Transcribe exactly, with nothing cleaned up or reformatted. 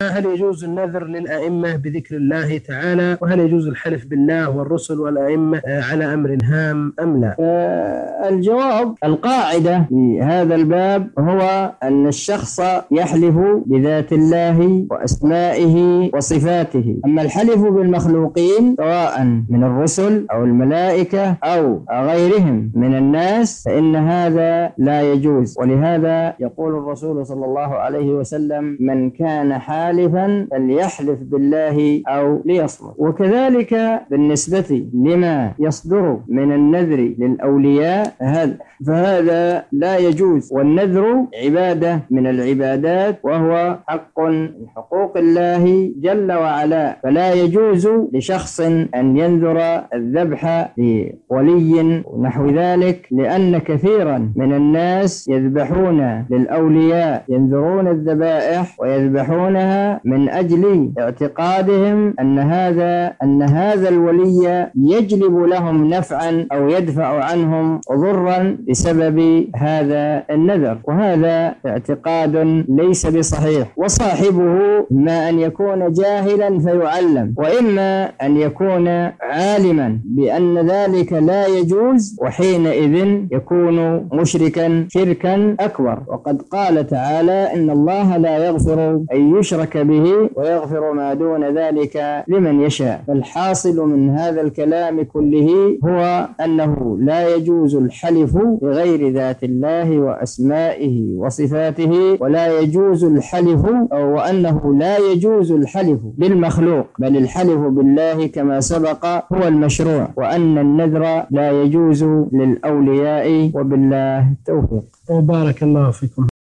هل يجوز النذر للأئمة بذكر الله تعالى؟ وهل يجوز الحلف بالله والرسل والأئمة على أمر هام أم لا؟ الجواب: القاعدة في هذا الباب هو أن الشخص يحلف بذات الله وأسمائه وصفاته. أما الحلف بالمخلوقين سواء من الرسل أو الملائكة أو غيرهم من الناس فإن هذا لا يجوز. ولهذا يقول الرسول صلى الله عليه وسلم: من كان حالفا فليحلف بالله أو ليصمت. وكذلك بالنسبة لما يصدر من النذر للأولياء فهذا لا يجوز. والنذر عبادة من العبادات وهو حق من حقوق الله جل وعلا، فلا يجوز لشخص أن ينذر الذبح لولي ونحو ذلك، لأن كثيرا من الناس يذبحون للأولياء، ينذرون الذبائح ويذبحونها من أجل اعتقادهم أن هذا أن هذا الولي يجلب لهم نفعا أو يدفع عنهم ضرا بسبب هذا النذر، وهذا اعتقاد ليس بصحيح. وصاحبه إما أن يكون جاهلا فيعلم، وإما أن يكون عالما بأن ذلك لا يجوز، وحينئذ يكون مشركا شركا أكبر. وقد قال تعالى: إن الله لا يغفر أن يشرك به ويغفر ما دون ذلك لمن يشاء. فالحاصل من هذا الكلام كله هو أنه لا يجوز الحلف بغير ذات الله وأسمائه وصفاته، ولا يجوز الحلف أو وأنه لا يجوز الحلف بالمخلوق، بل الحلف بالله كما سبق هو المشروع، وأن النذر لا يجوز للأولياء. وبالله التوفيق. وبارك الله فيكم.